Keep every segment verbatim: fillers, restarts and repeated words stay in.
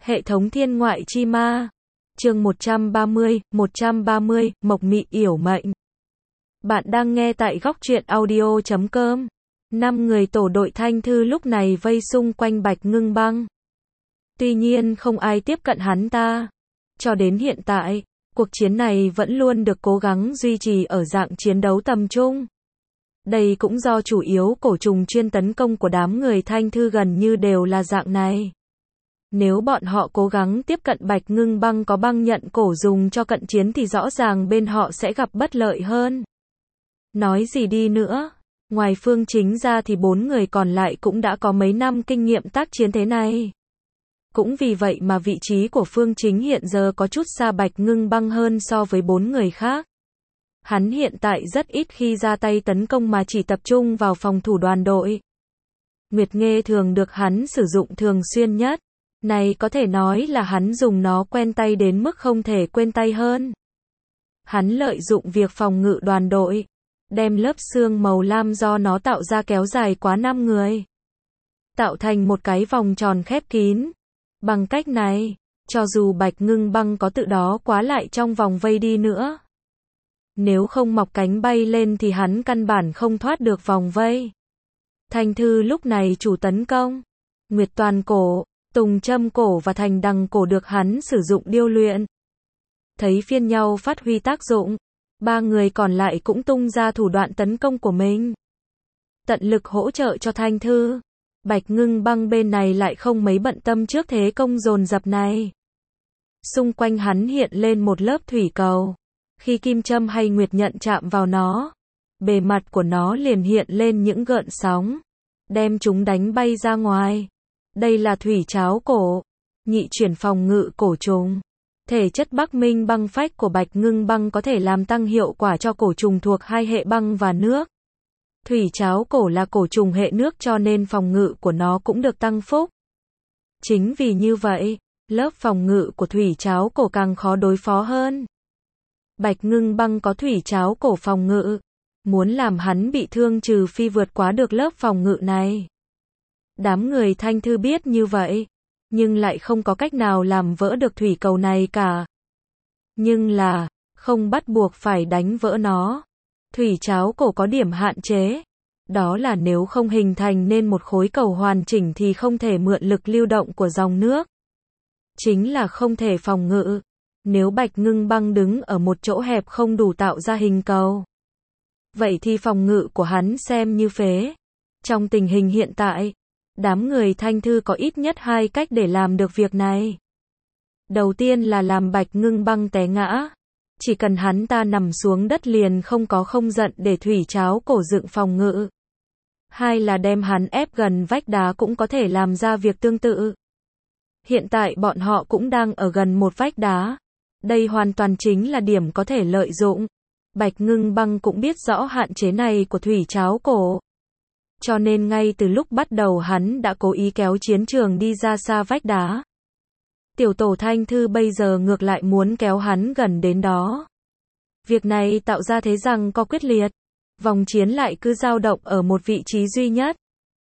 Hệ thống thiên ngoại chi ma. Chương một trăm ba mươi, một trăm ba mươi, Mộc Mị yểu mệnh. Bạn đang nghe tại góc truyện audio chấm com. Năm người tổ đội Thanh Thư lúc này vây xung quanh Bạch Ngưng Băng. Tuy nhiên không ai tiếp cận hắn ta. Cho đến hiện tại, cuộc chiến này vẫn luôn được cố gắng duy trì ở dạng chiến đấu tầm trung. Đây cũng do chủ yếu cổ trùng chuyên tấn công của đám người Thanh Thư gần như đều là dạng này. Nếu bọn họ cố gắng tiếp cận Bạch Ngưng Băng có băng nhận cổ dùng cho cận chiến thì rõ ràng bên họ sẽ gặp bất lợi hơn. Nói gì đi nữa, ngoài Phương Chính ra thì bốn người còn lại cũng đã có mấy năm kinh nghiệm tác chiến thế này. Cũng vì vậy mà vị trí của Phương Chính hiện giờ có chút xa Bạch Ngưng Băng hơn so với bốn người khác. Hắn hiện tại rất ít khi ra tay tấn công mà chỉ tập trung vào phòng thủ đoàn đội. Nguyệt Nghê thường được hắn sử dụng thường xuyên nhất. Này có thể nói là hắn dùng nó quen tay đến mức không thể quên tay hơn. Hắn lợi dụng việc phòng ngự đoàn đội, đem lớp xương màu lam do nó tạo ra kéo dài quá năm người, tạo thành một cái vòng tròn khép kín. Bằng cách này, cho dù Bạch Ngưng Băng có tự đó quá lại trong vòng vây đi nữa, nếu không mọc cánh bay lên thì hắn căn bản không thoát được vòng vây. Thanh Thư lúc này chủ tấn công. Nguyệt Toàn Cổ, Tùng Châm Cổ và Thành Đằng Cổ được hắn sử dụng điêu luyện. Thấy phiên nhau phát huy tác dụng, ba người còn lại cũng tung ra thủ đoạn tấn công của mình, tận lực hỗ trợ cho Thanh Thư. Bạch Ngưng Băng bên này lại không mấy bận tâm trước thế công dồn dập này. Xung quanh hắn hiện lên một lớp thủy cầu. Khi kim châm hay nguyệt nhận chạm vào nó, bề mặt của nó liền hiện lên những gợn sóng, đem chúng đánh bay ra ngoài. Đây là thủy tráo cổ, nhị chuyển phòng ngự cổ trùng. Thể chất Bắc Minh băng phách của Bạch Ngưng Băng có thể làm tăng hiệu quả cho cổ trùng thuộc hai hệ băng và nước. Thủy tráo cổ là cổ trùng hệ nước cho nên phòng ngự của nó cũng được tăng phúc. Chính vì như vậy, lớp phòng ngự của thủy tráo cổ càng khó đối phó hơn. Bạch Ngưng Băng có thủy tráo cổ phòng ngự, muốn làm hắn bị thương trừ phi vượt quá được lớp phòng ngự này. Đám người Thanh Thư biết như vậy, nhưng lại không có cách nào làm vỡ được thủy cầu này cả. Nhưng là, không bắt buộc phải đánh vỡ nó. Thủy tráo cổ có điểm hạn chế. Đó là nếu không hình thành nên một khối cầu hoàn chỉnh thì không thể mượn lực lưu động của dòng nước. Chính là không thể phòng ngự. Nếu Bạch Ngưng Băng đứng ở một chỗ hẹp không đủ tạo ra hình cầu, vậy thì phòng ngự của hắn xem như phế. Trong tình hình hiện tại, đám người Thanh Thư có ít nhất hai cách để làm được việc này. Đầu tiên là làm Bạch Ngưng Băng té ngã. Chỉ cần hắn ta nằm xuống đất liền không có không giận để thủy tráo cổ dựng phòng ngự. Hai là đem hắn ép gần vách đá cũng có thể làm ra việc tương tự. Hiện tại bọn họ cũng đang ở gần một vách đá. Đây hoàn toàn chính là điểm có thể lợi dụng. Bạch Ngưng Băng cũng biết rõ hạn chế này của thủy tráo cổ. Cho nên ngay từ lúc bắt đầu hắn đã cố ý kéo chiến trường đi ra xa vách đá. Tiểu tổ Thanh Thư bây giờ ngược lại muốn kéo hắn gần đến đó. Việc này tạo ra thế rằng có quyết liệt. Vòng chiến lại cứ dao động ở một vị trí duy nhất.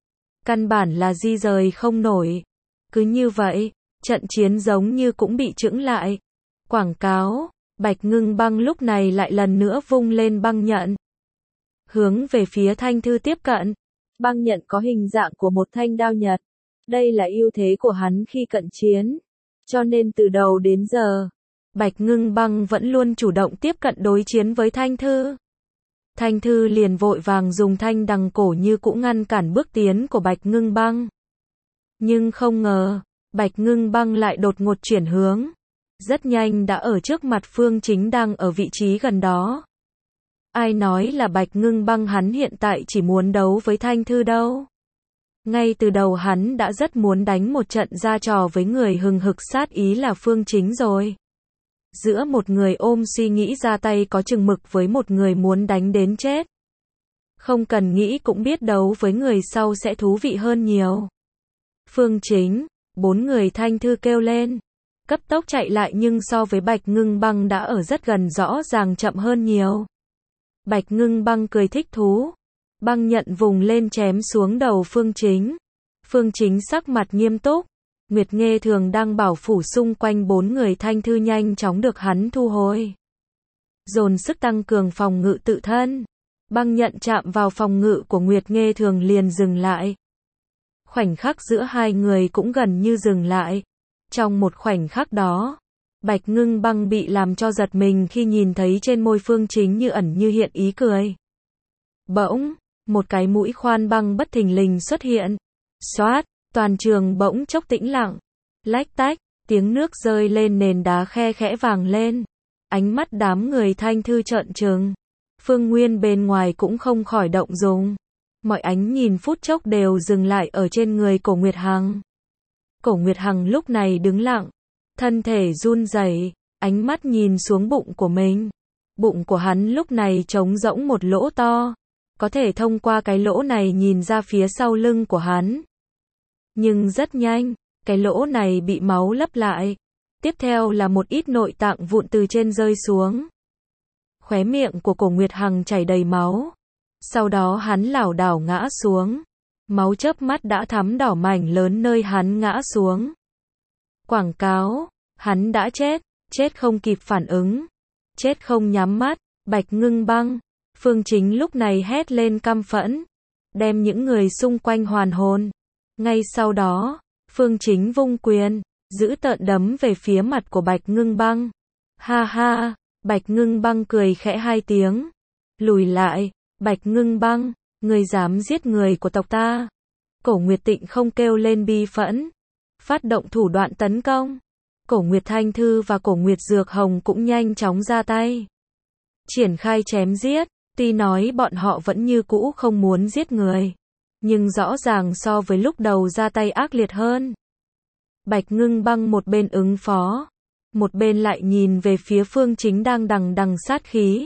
Căn bản là di rời không nổi. Cứ như vậy, trận chiến giống như cũng bị chững lại. Quảng cáo, Bạch Ngưng Băng lúc này lại lần nữa vung lên băng nhận, hướng về phía Thanh Thư tiếp cận. Băng nhận có hình dạng của một thanh đao nhật. Đây là ưu thế của hắn khi cận chiến. Cho nên từ đầu đến giờ, Bạch Ngưng Băng vẫn luôn chủ động tiếp cận đối chiến với Thanh Thư. Thanh Thư liền vội vàng dùng thanh đằng cổ như cũ ngăn cản bước tiến của Bạch Ngưng Băng. Nhưng không ngờ, Bạch Ngưng Băng lại đột ngột chuyển hướng. Rất nhanh đã ở trước mặt Phương Chính đang ở vị trí gần đó. Ai nói là Bạch Ngưng Băng hắn hiện tại chỉ muốn đấu với Thanh Thư đâu. Ngay từ đầu hắn đã rất muốn đánh một trận ra trò với người hừng hực sát ý là Phương Chính rồi. Giữa một người ôm suy nghĩ ra tay có chừng mực với một người muốn đánh đến chết. Không cần nghĩ cũng biết đấu với người sau sẽ thú vị hơn nhiều. Phương Chính, bốn người Thanh Thư kêu lên. Cấp tốc chạy lại nhưng so với Bạch Ngưng Băng đã ở rất gần rõ ràng chậm hơn nhiều. Bạch Ngưng Băng cười thích thú. Băng nhận vùng lên chém xuống đầu Phương Chính. Phương Chính sắc mặt nghiêm túc, Nguyệt Nghê Thường đang bảo phủ xung quanh bốn người Thanh Thư nhanh chóng được hắn thu hồi. Dồn sức tăng cường phòng ngự tự thân. Băng nhận chạm vào phòng ngự của Nguyệt Nghê Thường liền dừng lại. Khoảnh khắc giữa hai người cũng gần như dừng lại. Trong một khoảnh khắc đó, Bạch Ngưng Băng bị làm cho giật mình khi nhìn thấy trên môi Phương Chính như ẩn như hiện ý cười. Bỗng, một cái mũi khoan băng bất thình lình xuất hiện. Xoát, toàn trường bỗng chốc tĩnh lặng. Lách tách, tiếng nước rơi lên nền đá khe khẽ vàng lên. Ánh mắt đám người Thanh Thư trợn trừng. Phương Nguyên bên ngoài cũng không khỏi động dung. Mọi ánh nhìn phút chốc đều dừng lại ở trên người Cổ Nguyệt Hằng. Cổ Nguyệt Hằng lúc này đứng lặng, thân thể run rẩy, ánh mắt nhìn xuống bụng của mình. Bụng của hắn lúc này trống rỗng một lỗ to, có thể thông qua cái lỗ này nhìn ra phía sau lưng của hắn. Nhưng rất nhanh, cái lỗ này bị máu lấp lại. Tiếp theo là một ít nội tạng vụn từ trên rơi xuống. Khóe miệng của Cổ Nguyệt Hằng chảy đầy máu. Sau đó hắn lảo đảo ngã xuống. Máu chớp mắt đã thắm đỏ mảnh lớn nơi hắn ngã xuống. Quảng cáo, hắn đã chết, chết không kịp phản ứng, chết không nhắm mắt. Bạch Ngưng Băng, Phương Chính lúc này hét lên căm phẫn, đem những người xung quanh hoàn hồn. Ngay sau đó, Phương Chính vung quyền, giữ tợn đấm về phía mặt của Bạch Ngưng Băng. Ha ha, Bạch Ngưng Băng cười khẽ hai tiếng, lùi lại. Bạch Ngưng Băng, ngươi dám giết người của tộc ta. Cổ Nguyệt Tịnh không kêu lên bi phẫn, phát động thủ đoạn tấn công. Cổ Nguyệt Thanh Thư và Cổ Nguyệt Dược Hồng cũng nhanh chóng ra tay, triển khai chém giết. Tuy nói bọn họ vẫn như cũ không muốn giết người, nhưng rõ ràng so với lúc đầu ra tay ác liệt hơn. Bạch Ngưng Băng một bên ứng phó, một bên lại nhìn về phía Phương Chính đang đằng đằng sát khí.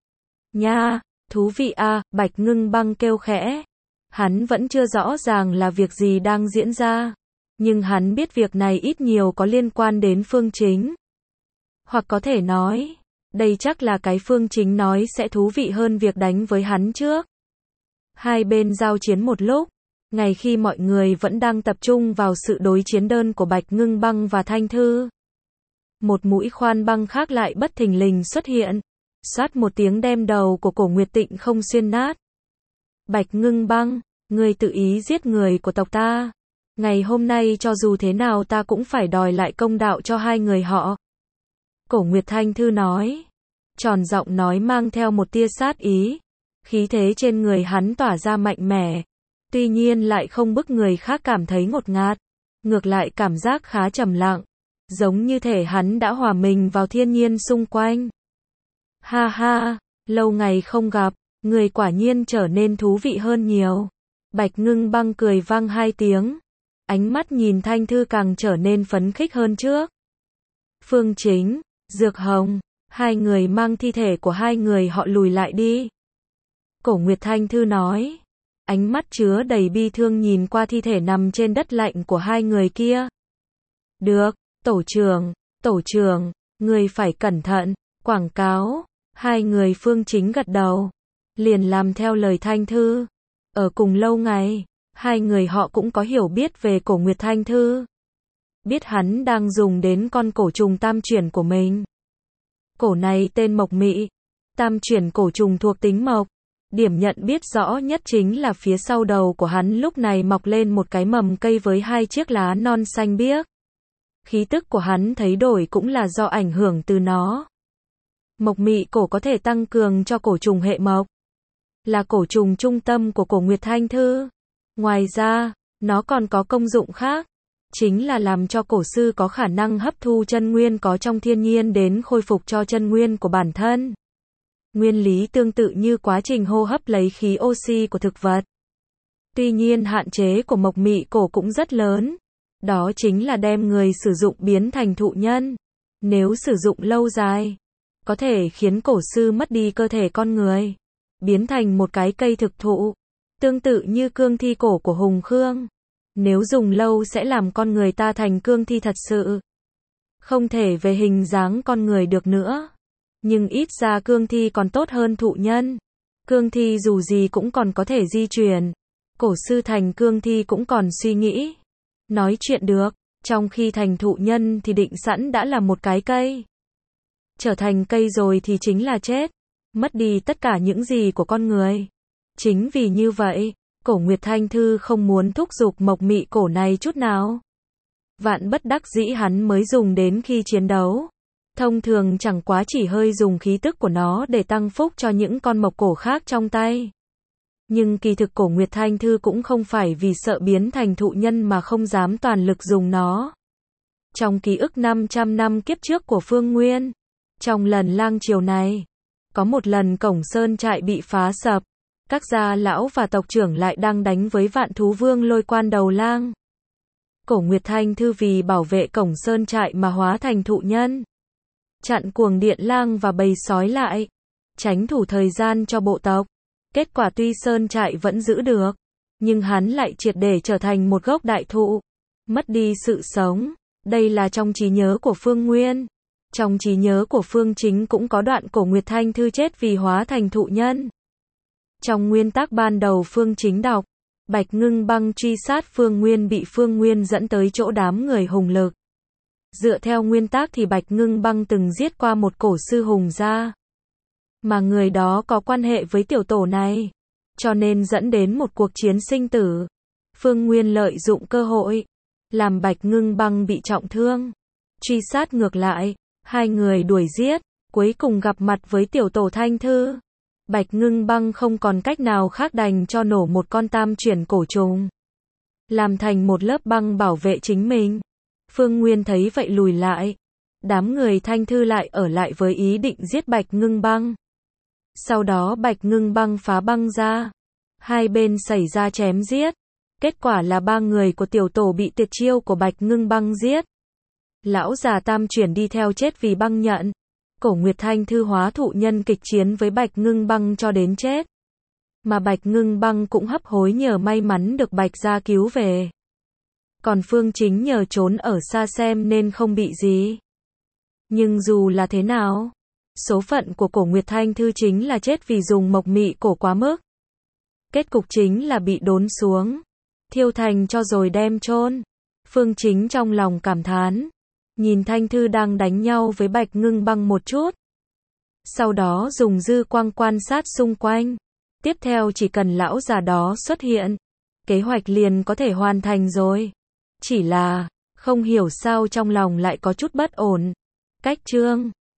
Nha, thú vị a, à, Bạch Ngưng Băng kêu khẽ. Hắn vẫn chưa rõ ràng là việc gì đang diễn ra, nhưng hắn biết việc này ít nhiều có liên quan đến Phương Chính. Hoặc có thể nói, đây chắc là cái Phương Chính nói sẽ thú vị hơn việc đánh với hắn trước. Hai bên giao chiến một lúc, ngay khi mọi người vẫn đang tập trung vào sự đối chiến đơn của Bạch Ngưng Băng và Thanh Thư, một mũi khoan băng khác lại bất thình lình xuất hiện, xoát một tiếng đem đầu của Cổ Nguyệt Tịnh không xuyên nát. Bạch Ngưng Băng, ngươi tự ý giết người của tộc ta. Ngày hôm nay cho dù thế nào ta cũng phải đòi lại công đạo cho hai người họ. Cổ Nguyệt Thanh Thư nói, tròn giọng nói mang theo một tia sát ý. Khí thế trên người hắn tỏa ra mạnh mẽ, tuy nhiên lại không bức người khác cảm thấy ngột ngạt, ngược lại cảm giác khá trầm lặng, giống như thể hắn đã hòa mình vào thiên nhiên xung quanh. Ha ha, lâu ngày không gặp, người quả nhiên trở nên thú vị hơn nhiều. Bạch Ngưng Băng cười vang hai tiếng, ánh mắt nhìn Thanh Thư càng trở nên phấn khích hơn trước. Phương Chính, Dược Hồng, hai người mang thi thể của hai người họ lùi lại đi. Cổ Nguyệt Thanh Thư nói, ánh mắt chứa đầy bi thương nhìn qua thi thể nằm trên đất lạnh của hai người kia. Được, tổ trưởng, tổ trưởng, người phải cẩn thận. Quảng cáo, hai người Phương Chính gật đầu, liền làm theo lời Thanh Thư. Ở cùng lâu ngày, hai người họ cũng có hiểu biết về Cổ Nguyệt Thanh Thư, biết hắn đang dùng đến con cổ trùng tam chuyển của mình. Cổ này tên Mộc Mị, tam chuyển cổ trùng thuộc tính mộc. Điểm nhận biết rõ nhất chính là phía sau đầu của hắn lúc này mọc lên một cái mầm cây với hai chiếc lá non xanh biếc. Khí tức của hắn thấy đổi cũng là do ảnh hưởng từ nó. Mộc Mị cổ có thể tăng cường cho cổ trùng hệ mộc, là cổ trùng trung tâm của Cổ Nguyệt Thanh Thư. Ngoài ra, nó còn có công dụng khác, chính là làm cho cổ sư có khả năng hấp thu chân nguyên có trong thiên nhiên đến khôi phục cho chân nguyên của bản thân. Nguyên lý tương tự như quá trình hô hấp lấy khí oxy của thực vật. Tuy nhiên hạn chế của Mộc Mị cổ cũng rất lớn, đó chính là đem người sử dụng biến thành thụ nhân. Nếu sử dụng lâu dài, có thể khiến cổ sư mất đi cơ thể con người, biến thành một cái cây thực thụ, tương tự như cương thi cổ của Hùng Khương. Nếu dùng lâu sẽ làm con người ta thành cương thi thật sự, không thể về hình dáng con người được nữa. Nhưng ít ra cương thi còn tốt hơn thụ nhân. Cương thi dù gì cũng còn có thể di chuyển. Cổ sư thành cương thi cũng còn suy nghĩ, nói chuyện được. Trong khi thành thụ nhân thì định sẵn đã là một cái cây. Trở thành cây rồi thì chính là chết, mất đi tất cả những gì của con người. Chính vì như vậy, Cổ Nguyệt Thanh Thư không muốn thúc giục Mộc Mị Cổ này chút nào. Vạn bất đắc dĩ hắn mới dùng đến khi chiến đấu. Thông thường chẳng quá chỉ hơi dùng khí tức của nó để tăng phúc cho những con mộc cổ khác trong tay. Nhưng kỳ thực Cổ Nguyệt Thanh Thư cũng không phải vì sợ biến thành thụ nhân mà không dám toàn lực dùng nó. Trong ký ức năm trăm năm kiếp trước của Phương Nguyên, trong lần lang triều này, có một lần cổng sơn trại bị phá sập, các gia lão và tộc trưởng lại đang đánh với Vạn Thú Vương Lôi Quan đầu lang. Cổ Nguyệt Thanh Thư vì bảo vệ cổng sơn trại mà hóa thành thụ nhân, chặn cuồng điện lang và bầy sói lại, tránh thủ thời gian cho bộ tộc. Kết quả tuy sơn trại vẫn giữ được, nhưng hắn lại triệt để trở thành một gốc đại thụ, mất đi sự sống. Đây là trong trí nhớ của Phương Nguyên. Trong trí nhớ của Phương Chính cũng có đoạn Cổ Nguyệt Thanh Thư chết vì hóa thành thụ nhân. Trong nguyên tắc ban đầu Phương Chính đọc, Bạch Ngưng Băng truy sát Phương Nguyên bị Phương Nguyên dẫn tới chỗ đám người hùng lực. Dựa theo nguyên tắc thì Bạch Ngưng Băng từng giết qua một cổ sư hùng gia, mà người đó có quan hệ với tiểu tổ này, cho nên dẫn đến một cuộc chiến sinh tử. Phương Nguyên lợi dụng cơ hội, làm Bạch Ngưng Băng bị trọng thương, truy sát ngược lại, hai người đuổi giết, cuối cùng gặp mặt với tiểu tổ Thanh Thư. Bạch Ngưng Băng không còn cách nào khác đành cho nổ một con tam chuyển cổ trùng, làm thành một lớp băng bảo vệ chính mình. Phương Nguyên thấy vậy lùi lại, đám người Thanh Thư lại ở lại với ý định giết Bạch Ngưng Băng. Sau đó Bạch Ngưng Băng phá băng ra, hai bên xảy ra chém giết, kết quả là ba người của tiểu tổ bị tuyệt chiêu của Bạch Ngưng Băng giết. Lão già tam chuyển đi theo chết vì băng nhận. Cổ Nguyệt Thanh Thư hóa thụ nhân kịch chiến với Bạch Ngưng Băng cho đến chết, mà Bạch Ngưng Băng cũng hấp hối nhờ may mắn được Bạch gia cứu về. Còn Phương Chính nhờ trốn ở xa xem nên không bị gì. Nhưng dù là thế nào, số phận của Cổ Nguyệt Thanh Thư chính là chết vì dùng Mộc Mị Cổ quá mức. Kết cục chính là bị đốn xuống, thiêu thành cho rồi đem chôn. Phương Chính trong lòng cảm thán, nhìn Thanh Thư đang đánh nhau với Bạch Ngưng Băng một chút, sau đó dùng dư quang quan sát xung quanh. Tiếp theo chỉ cần lão già đó xuất hiện, kế hoạch liền có thể hoàn thành rồi. Chỉ là, không hiểu sao trong lòng lại có chút bất ổn. Cách chương